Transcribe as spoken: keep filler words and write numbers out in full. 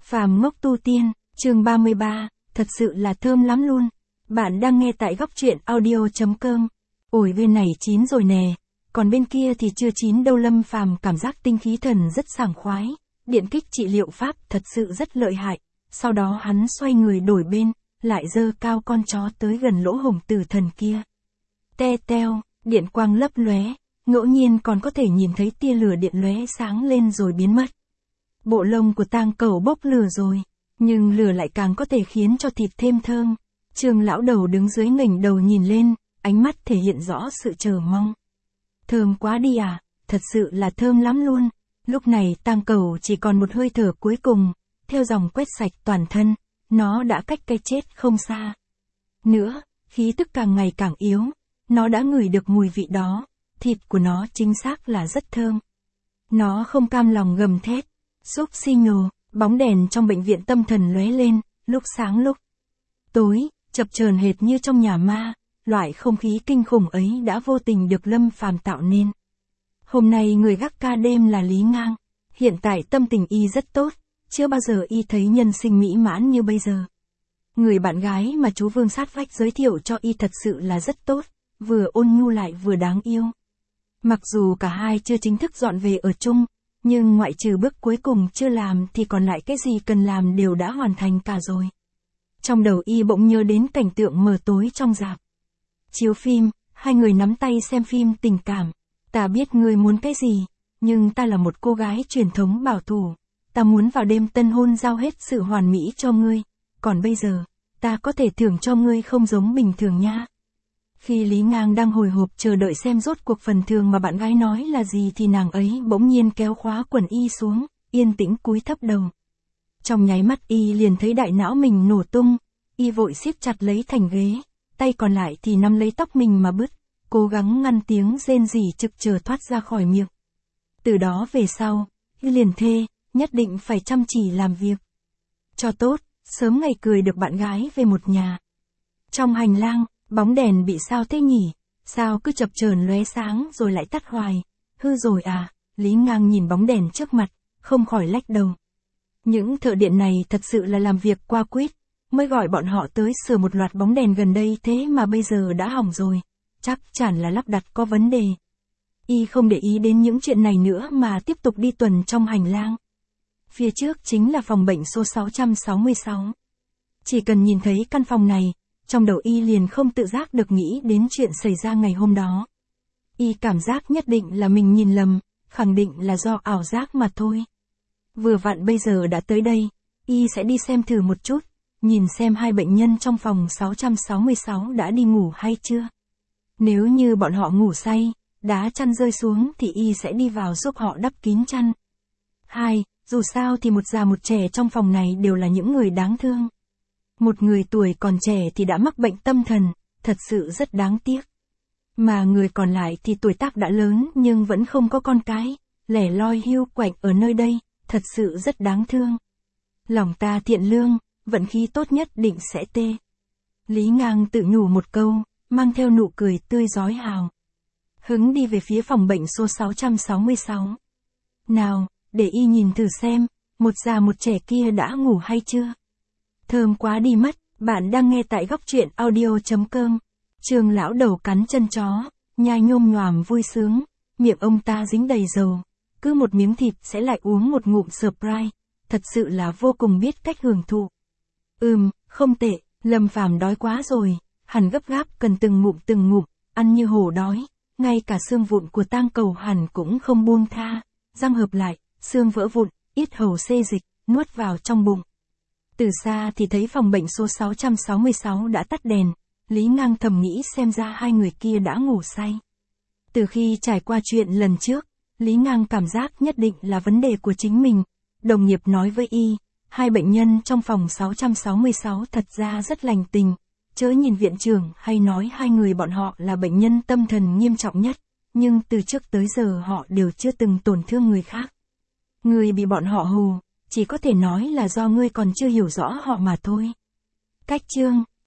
Phàm ngốc tu tiên, chương ba mươi ba, thật sự là thơm lắm luôn. Bạn đang nghe tại góc truyện audio.com. Ổi bên này chín rồi nè, còn bên kia thì chưa chín đâu. Lâm Phàm cảm giác tinh khí thần rất sảng khoái, điện kích trị liệu pháp thật sự rất lợi hại. Sau đó hắn xoay người đổi bên, lại giơ cao con chó tới gần lỗ hổng tử thần kia. Te teo, điện quang lấp lóe, ngẫu nhiên còn có thể nhìn thấy tia lửa điện lóe sáng lên rồi biến mất. Bộ lông của tang cẩu bốc lửa rồi, nhưng lửa lại càng có thể khiến cho thịt thêm thơm. Trương lão đầu đứng dưới nghỉnh đầu nhìn lên, ánh mắt thể hiện rõ sự chờ mong. Thơm quá đi à, thật sự là thơm lắm luôn. Lúc này tang cẩu chỉ còn một hơi thở cuối cùng, theo dòng quét sạch toàn thân, nó đã cách cái chết không xa. Nữa, khí tức càng ngày càng yếu, nó đã ngửi được mùi vị đó, thịt của nó chính xác là rất thơm. Nó không cam lòng gầm thét, xúc xi nhồ, bóng đèn trong bệnh viện tâm thần lóe lên, lúc sáng lúc tối, chập chờn hệt như trong nhà ma, loại không khí kinh khủng ấy đã vô tình được Lâm Phàm tạo nên. Hôm nay người gác ca đêm là Lý Ngang, hiện tại tâm tình y rất tốt, chưa bao giờ y thấy nhân sinh mỹ mãn như bây giờ. Người bạn gái mà chú Vương sát vách giới thiệu cho y thật sự là rất tốt, vừa ôn nhu lại vừa đáng yêu. Mặc dù cả hai chưa chính thức dọn về ở chung, nhưng ngoại trừ bước cuối cùng chưa làm thì còn lại cái gì cần làm đều đã hoàn thành cả rồi. Trong đầu y bỗng nhớ đến cảnh tượng mờ tối trong rạp chiếu phim, hai người nắm tay xem phim tình cảm. Ta biết ngươi muốn cái gì, nhưng ta là một cô gái truyền thống bảo thủ. Ta muốn vào đêm tân hôn giao hết sự hoàn mỹ cho ngươi. Còn bây giờ, ta có thể thưởng cho ngươi không giống bình thường nha. Khi Lý Ngang đang hồi hộp chờ đợi xem rốt cuộc phần thưởng mà bạn gái nói là gì thì nàng ấy bỗng nhiên kéo khóa quần y xuống, yên tĩnh cúi thấp đầu. Trong nháy mắt y liền thấy đại não mình nổ tung, y vội siết chặt lấy thành ghế, tay còn lại thì nắm lấy tóc mình mà bứt, cố gắng ngăn tiếng rên rỉ trực chờ thoát ra khỏi miệng. Từ đó về sau, y liền thề, nhất định phải chăm chỉ làm việc cho tốt, sớm ngày cười được bạn gái về một nhà. Trong hành lang, bóng đèn bị sao thế nhỉ? Sao cứ chập chờn lóe sáng rồi lại tắt hoài? Hư rồi à? Lý Ngang nhìn bóng đèn trước mặt, không khỏi lách đầu. Những thợ điện này thật sự là làm việc qua quýt, mới gọi bọn họ tới sửa một loạt bóng đèn gần đây thế mà bây giờ đã hỏng rồi. Chắc chắn là lắp đặt có vấn đề. Y không để ý đến những chuyện này nữa mà tiếp tục đi tuần trong hành lang. Phía trước chính là phòng bệnh số sáu trăm sáu mươi sáu. Chỉ cần nhìn thấy căn phòng này, trong đầu y liền không tự giác được nghĩ đến chuyện xảy ra ngày hôm đó. Y cảm giác nhất định là mình nhìn lầm, khẳng định là do ảo giác mà thôi. Vừa vặn bây giờ đã tới đây, y sẽ đi xem thử một chút, nhìn xem hai bệnh nhân trong phòng sáu trăm sáu mươi sáu đã đi ngủ hay chưa. Nếu như bọn họ ngủ say, đá chăn rơi xuống thì y sẽ đi vào giúp họ đắp kín chăn. Hai, dù sao thì một già một trẻ trong phòng này đều là những người đáng thương. Một người tuổi còn trẻ thì đã mắc bệnh tâm thần, thật sự rất đáng tiếc. Mà người còn lại thì tuổi tác đã lớn nhưng vẫn không có con cái, lẻ loi hiu quạnh ở nơi đây, thật sự rất đáng thương. Lòng ta thiện lương, vận khí tốt nhất định sẽ tê. Lý Ngang tự nhủ một câu, mang theo nụ cười tươi rói hào hứng đi về phía phòng bệnh số sáu trăm sáu mươi sáu. Nào, để y nhìn thử xem, một già một trẻ kia đã ngủ hay chưa. Thơm quá đi mất, bạn đang nghe tại góc truyện audio.com. Trương lão đầu cắn chân chó, nhai nhôm nhoàm vui sướng, miệng ông ta dính đầy dầu, cứ một miếng thịt sẽ lại uống một ngụm Sprite, thật sự là vô cùng biết cách hưởng thụ. Ừm, không tệ, Lâm Phàm đói quá rồi, hẳn gấp gáp cần từng ngụm từng ngụm, ăn như hổ đói, ngay cả xương vụn của tang cẩu hẳn cũng không buông tha, răng hợp lại, xương vỡ vụn, yết hầu xê dịch, nuốt vào trong bụng. Từ xa thì thấy phòng bệnh số sáu trăm sáu mươi sáu đã tắt đèn, Lý Ngang thầm nghĩ xem ra hai người kia đã ngủ say. Từ khi trải qua chuyện lần trước, Lý Ngang cảm giác nhất định là vấn đề của chính mình. Đồng nghiệp nói với y, hai bệnh nhân trong phòng sáu trăm sáu mươi sáu thật ra rất lành tình, chớ nhìn viện trưởng hay nói hai người bọn họ là bệnh nhân tâm thần nghiêm trọng nhất, nhưng từ trước tới giờ họ đều chưa từng tổn thương người khác. Người bị bọn họ hù, chỉ có thể nói là do ngươi còn chưa hiểu rõ họ mà thôi. Cách chương